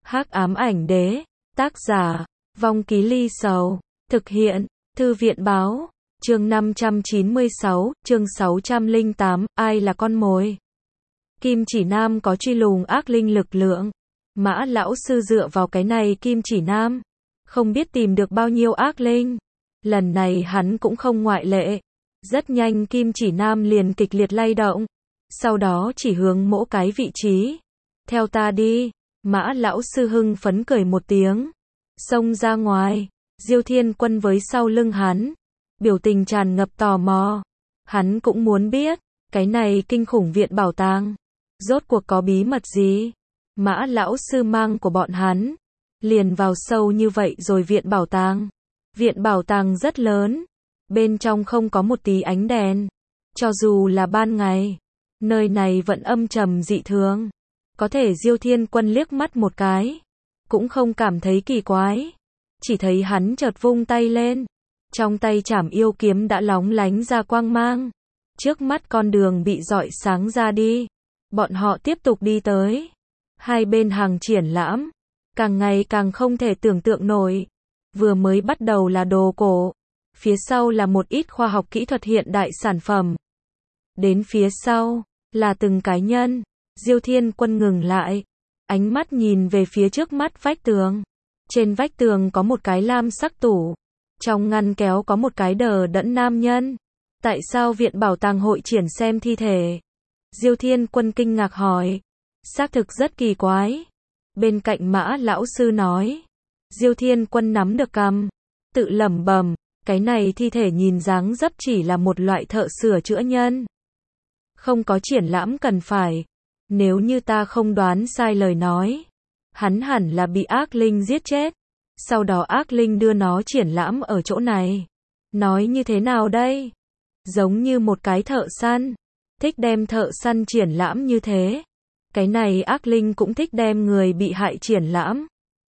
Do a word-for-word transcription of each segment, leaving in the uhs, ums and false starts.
Hắc ám ảnh đế, tác giả, Vong Ký Ly Sầu, thực hiện, Thư viện báo, chương năm trăm chín mươi sáu, chương sáu trăm lẻ tám, ai là con mồi? Kim Chỉ Nam có truy lùng ác linh lực lượng. Mã lão sư dựa vào cái này Kim Chỉ Nam, không biết tìm được bao nhiêu ác linh. Lần này hắn cũng không ngoại lệ. Rất nhanh Kim Chỉ Nam liền kịch liệt lay động. Sau đó chỉ hướng mỗi cái vị trí. Theo ta đi. Mã lão sư hưng phấn cười một tiếng. Xông ra ngoài. Diêu Thiên Quân với sau lưng hắn. Biểu tình tràn ngập tò mò. Hắn cũng muốn biết. Cái này kinh khủng viện bảo tàng. Rốt cuộc có bí mật gì? Mã lão sư mang của bọn hắn. Liền vào sâu như vậy rồi viện bảo tàng. Viện bảo tàng rất lớn. Bên trong không có một tí ánh đèn. Cho dù là ban ngày. Nơi này vẫn âm trầm dị thường. Có thể Diêu Thiên Quân liếc mắt một cái. Cũng không cảm thấy kỳ quái. Chỉ thấy hắn chợt vung tay lên. Trong tay trảm yêu kiếm đã lóng lánh ra quang mang. Trước mắt con đường bị rọi sáng ra đi. Bọn họ tiếp tục đi tới. Hai bên hàng triển lãm. Càng ngày càng không thể tưởng tượng nổi. Vừa mới bắt đầu là đồ cổ. Phía sau là một ít khoa học kỹ thuật hiện đại sản phẩm. Đến phía sau, là từng cá nhân. Diêu Thiên Quân ngừng lại. Ánh mắt nhìn về phía trước mắt vách tường. Trên vách tường có một cái lam sắc tủ. Trong ngăn kéo có một cái đờ đẫn nam nhân. Tại sao viện bảo tàng hội triển xem thi thể? Diêu Thiên Quân kinh ngạc hỏi. Xác thực rất kỳ quái. Bên cạnh Mã lão sư nói. Diêu Thiên Quân nắm được cằm. Tự lẩm bẩm. Cái này thi thể nhìn dáng dấp chỉ là một loại thợ sửa chữa nhân. Không có triển lãm cần phải. Nếu như ta không đoán sai lời nói. Hắn hẳn là bị ác linh giết chết. Sau đó ác linh đưa nó triển lãm ở chỗ này. Nói như thế nào đây? Giống như một cái thợ săn. Thích đem thợ săn triển lãm như thế. Cái này ác linh cũng thích đem người bị hại triển lãm.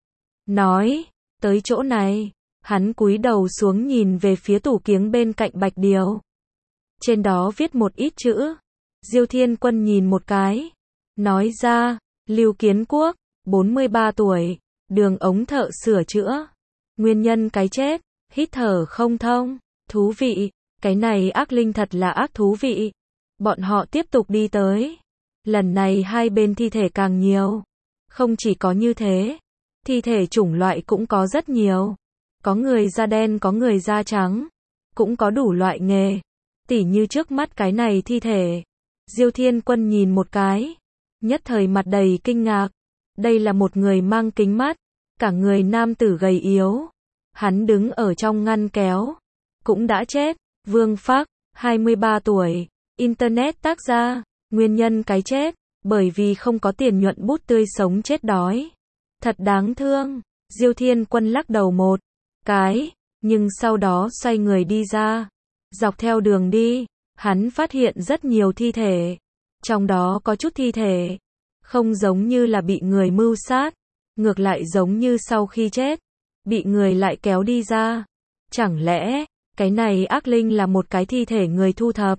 Nói, tới chỗ này. Hắn cúi đầu xuống nhìn về phía tủ kiếng bên cạnh bạch điều. Trên đó viết một ít chữ. Diêu Thiên Quân nhìn một cái. Nói ra, Lưu Kiến Quốc, bốn mươi ba tuổi, đường ống thợ sửa chữa. Nguyên nhân cái chết, hít thở không thông. Thú vị, cái này ác linh thật là ác thú vị. Bọn họ tiếp tục đi tới. Lần này hai bên thi thể càng nhiều. Không chỉ có như thế, thi thể chủng loại cũng có rất nhiều. Có người da đen có người da trắng. Cũng có đủ loại nghề. Tỉ như trước mắt cái này thi thể. Diêu Thiên Quân nhìn một cái. Nhất thời mặt đầy kinh ngạc. Đây là một người mang kính mắt. Cả người nam tử gầy yếu. Hắn đứng ở trong ngăn kéo. Cũng đã chết. Vương Phác, hai mươi ba tuổi. Internet tác gia. Nguyên nhân cái chết. Bởi vì không có tiền nhuận bút tươi sống chết đói. Thật đáng thương. Diêu Thiên Quân lắc đầu một cái. Nhưng sau đó xoay người đi ra. Dọc theo đường đi. Hắn phát hiện rất nhiều thi thể. Trong đó có chút thi thể. Không giống như là bị người mưu sát. Ngược lại giống như sau khi chết. Bị người lại kéo đi ra. Chẳng lẽ, cái này ác linh là một cái thi thể người thu thập.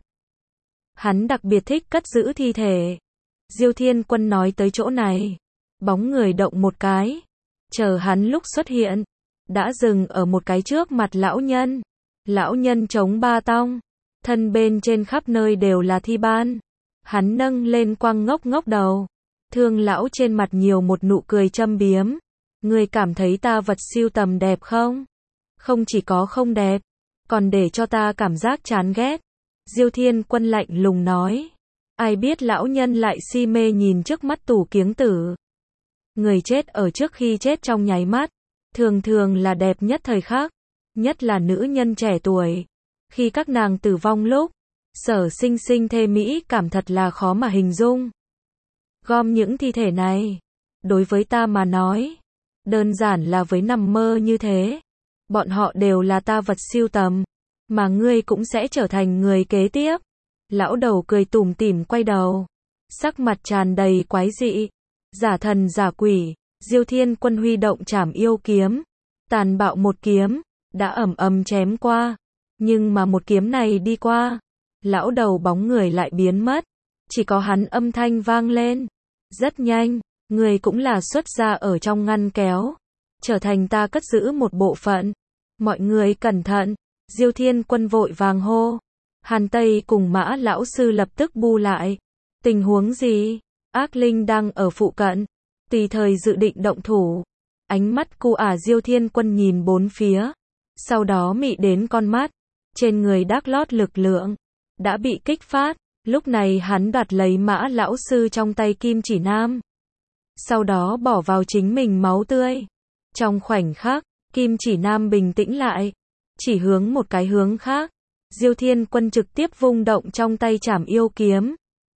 Hắn đặc biệt thích cất giữ thi thể. Diêu Thiên Quân nói tới chỗ này. Bóng người động một cái. Chờ hắn lúc xuất hiện. Đã dừng ở một cái trước mặt lão nhân. Lão nhân chống ba tong. Thân bên trên khắp nơi đều là thi ban. Hắn nâng lên quăng ngốc ngốc đầu. Thương lão trên mặt nhiều một nụ cười châm biếm. Người cảm thấy ta vật sưu tầm đẹp không? Không chỉ có không đẹp. Còn để cho ta cảm giác chán ghét. Diêu Thiên Quân lạnh lùng nói. Ai biết lão nhân lại si mê nhìn trước mắt tủ kiếng tử. Người chết ở trước khi chết trong nháy mắt. Thường thường là đẹp nhất thời khắc. Nhất là nữ nhân trẻ tuổi. Khi các nàng tử vong lúc. Sở sinh sinh thê mỹ cảm thật là khó mà hình dung. Gom những thi thể này. Đối với ta mà nói. Đơn giản là với nằm mơ như thế. Bọn họ đều là ta vật sưu tầm. Mà ngươi cũng sẽ trở thành người kế tiếp. Lão đầu cười tủm tỉm quay đầu. Sắc mặt tràn đầy quái dị. Giả thần giả quỷ. Diêu Thiên Quân huy động trảm yêu kiếm. Tàn bạo một kiếm. Đã ầm ầm chém qua. Nhưng mà một kiếm này đi qua. Lão đầu bóng người lại biến mất. Chỉ có hắn âm thanh vang lên. Rất nhanh. Người cũng là xuất gia ở trong ngăn kéo, trở thành ta cất giữ một bộ phận. Mọi người cẩn thận, Diêu Thiên Quân vội vàng hô. Hàn Tây cùng Mã lão sư lập tức bu lại. Tình huống gì? Ác linh đang ở phụ cận, tùy thời dự định động thủ. Ánh mắt cu ả Diêu Thiên Quân nhìn bốn phía, sau đó mị đến con mắt, trên người đác lót lực lượng đã bị kích phát. Lúc này hắn đoạt lấy Mã lão sư trong tay kim chỉ nam, sau đó bỏ vào chính mình máu tươi. Trong khoảnh khắc, kim chỉ nam bình tĩnh lại, chỉ hướng một cái hướng khác. Diêu Thiên Quân trực tiếp vung động trong tay Trảm Yêu kiếm.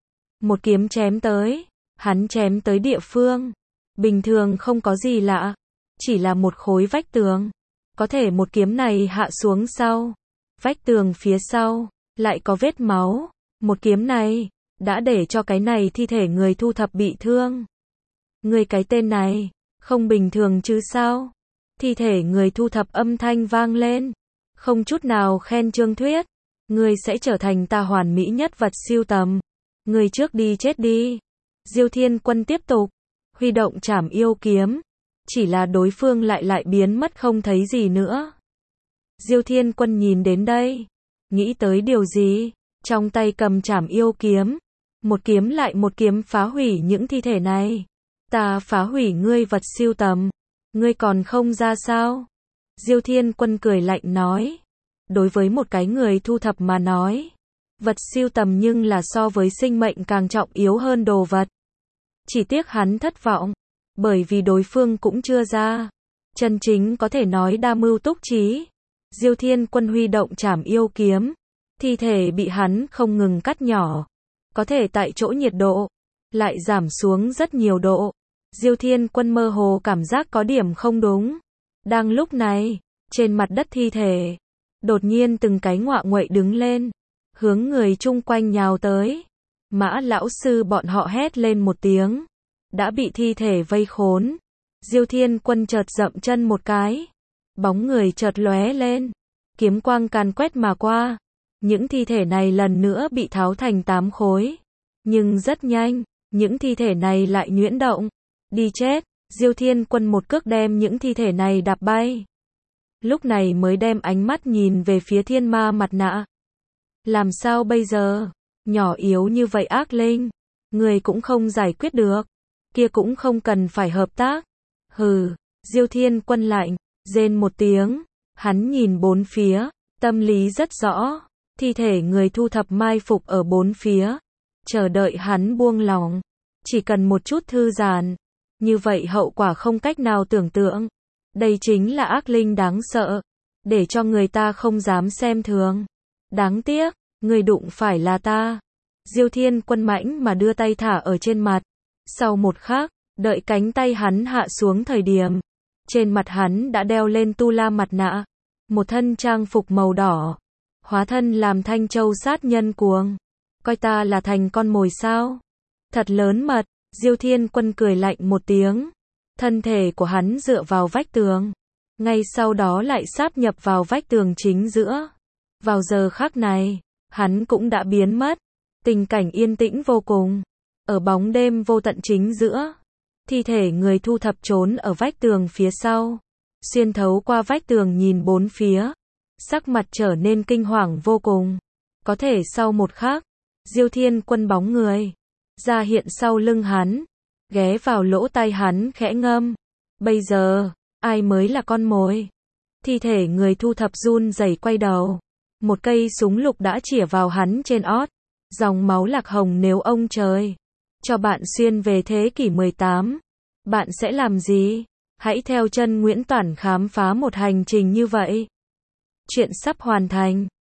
Một kiếm chém tới, hắn chém tới địa phương bình thường không có gì lạ, chỉ là một khối vách tường. Có thể một kiếm này hạ xuống sau, vách tường phía sau lại có vết máu. Một kiếm này đã để cho cái này thi thể người thu thập bị thương. Người cái tên này không bình thường chứ sao? Thi thể người thu thập âm thanh vang lên, không chút nào khen Trương Thuyết. Người sẽ trở thành ta hoàn mỹ nhất vật sưu tầm. Người trước đi chết đi. Diêu Thiên Quân tiếp tục huy động Trảm Yêu kiếm, chỉ là đối phương lại lại biến mất không thấy gì nữa. Diêu Thiên Quân nhìn đến đây, nghĩ tới điều gì, trong tay cầm Trảm Yêu kiếm, một kiếm lại một kiếm phá hủy những thi thể này. Ta phá hủy ngươi vật sưu tầm, ngươi còn không ra sao? Diêu Thiên Quân cười lạnh nói. Đối với một cái người thu thập mà nói, vật sưu tầm nhưng là so với sinh mệnh càng trọng yếu hơn đồ vật. Chỉ tiếc hắn thất vọng, bởi vì đối phương cũng chưa ra. Chân chính có thể nói đa mưu túc trí. Diêu Thiên Quân huy động Trảm Yêu kiếm, thi thể bị hắn không ngừng cắt nhỏ. Có thể tại chỗ nhiệt độ lại giảm xuống rất nhiều độ. Diêu Thiên Quân mơ hồ cảm giác có điểm không đúng. Đang lúc này, trên mặt đất thi thể đột nhiên từng cái ngoạ nguậy đứng lên, hướng người chung quanh nhào tới. Mã lão sư bọn họ hét lên một tiếng, đã bị thi thể vây khốn. Diêu Thiên Quân chợt dậm chân một cái, bóng người chợt lóe lên, kiếm quang càn quét mà qua. Những thi thể này lần nữa bị tháo thành tám khối, nhưng rất nhanh, những thi thể này lại nhuyễn động. Đi chết! Diêu Thiên Quân một cước đem những thi thể này đạp bay. Lúc này mới đem ánh mắt nhìn về phía thiên ma mặt nạ. Làm sao bây giờ? Nhỏ yếu như vậy ác linh, người cũng không giải quyết được, kia cũng không cần phải hợp tác. Hừ, Diêu Thiên Quân lạnh, rên một tiếng, hắn nhìn bốn phía, tâm lý rất rõ, thi thể người thu thập mai phục ở bốn phía, chờ đợi hắn buông lỏng, chỉ cần một chút thư giãn, như vậy hậu quả không cách nào tưởng tượng. Đây chính là ác linh đáng sợ, để cho người ta không dám xem thường. Đáng tiếc, người đụng phải là ta. Diêu Thiên Quân mãnh mà đưa tay thả ở trên mặt. Sau một khắc, đợi cánh tay hắn hạ xuống thời điểm, trên mặt hắn đã đeo lên tu la mặt nạ, một thân trang phục màu đỏ, hóa thân làm Thanh Châu sát nhân cuồng. Coi ta là thành con mồi sao? Thật lớn mật. Diêu Thiên Quân cười lạnh một tiếng, thân thể của hắn dựa vào vách tường, ngay sau đó lại sáp nhập vào vách tường chính giữa. Vào giờ khắc này, hắn cũng đã biến mất. Tình cảnh yên tĩnh vô cùng. Ở bóng đêm vô tận chính giữa, thi thể người thu thập trốn ở vách tường phía sau, xuyên thấu qua vách tường nhìn bốn phía, sắc mặt trở nên kinh hoàng vô cùng. Có thể sau một khắc, Diêu Thiên Quân bóng người ra hiện sau lưng hắn, ghé vào lỗ tai hắn khẽ ngâm. Bây giờ, ai mới là con mồi? Thi thể người thu thập run rẩy quay đầu. Một cây súng lục đã chĩa vào hắn trên ót. Dòng máu lạc hồng. Nếu ông trời cho bạn xuyên về thế kỷ mười tám, bạn sẽ làm gì? Hãy theo chân Nguyễn Toản khám phá một hành trình như vậy. Chuyện sắp hoàn thành.